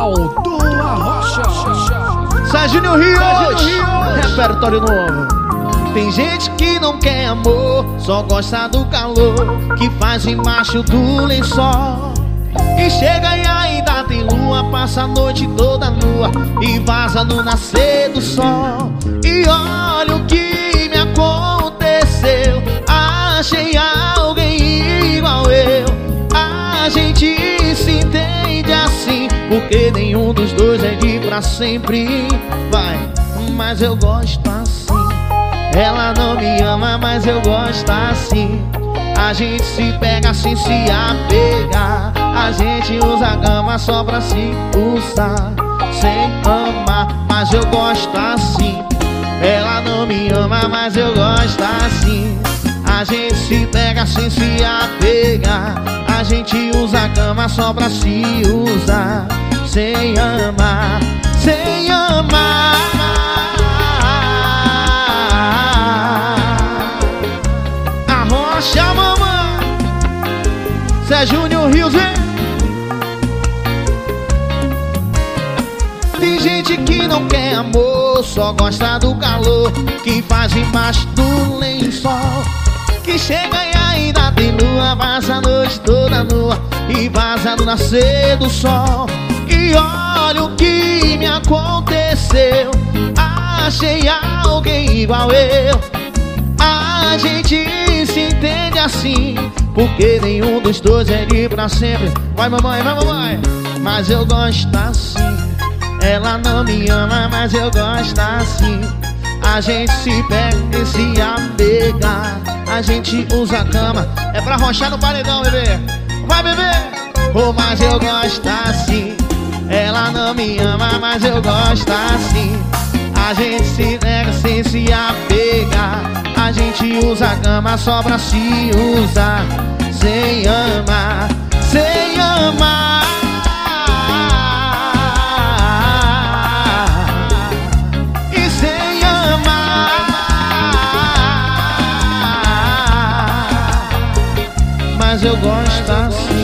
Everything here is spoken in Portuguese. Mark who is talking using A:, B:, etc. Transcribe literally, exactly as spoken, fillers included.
A: Aldo Arrocha.
B: Serginho Rios, repertório novo. Tem gente que não quer amor, só gosta do calor que faz embaixo do lençol. E chega e ainda tem lua, passa a noite toda nua e vaza no nascer do sol. E olha o que me aconteceu, achei alguém igual eu. A gente se entende assim, porque nenhum dos dois é de pra sempre. Vai, mas eu gosto assim. Ela não me ama, mas eu gosto assim. A gente se pega assim, se apegar. A gente usa a cama só pra se usar, sem amar, mas eu gosto assim. Ela não me ama, mas eu gosto assim. A gente se pega assim, se apegar. A gente usa a cama só pra se usar, sem amar, sem amar. Arrocha, mamãe. Serginho Rios, hein? Tem gente que não quer amor, só gosta do calor que faz embaixo do lençol. Que chega e ainda tem lua, passa a noite toda nua e vaza no nascer do sol. E olha o que me aconteceu, achei alguém igual eu. A gente se entende assim, porque nenhum dos dois é de pra sempre. Vai mamãe, vai mamãe. Mas eu gosto assim. Ela não me ama, mas eu gosto assim. A gente se pega e se apega. A gente usa a cama, é pra arrochar no paredão, bebê. Vai, bebê. Oh, mas eu gosto assim. Ela não me ama, mas eu gosto assim. A gente se nega sem se apegar. A gente usa a cama só pra se usar, sem amar, sem amar. E sem amar. Mas eu gosto assim.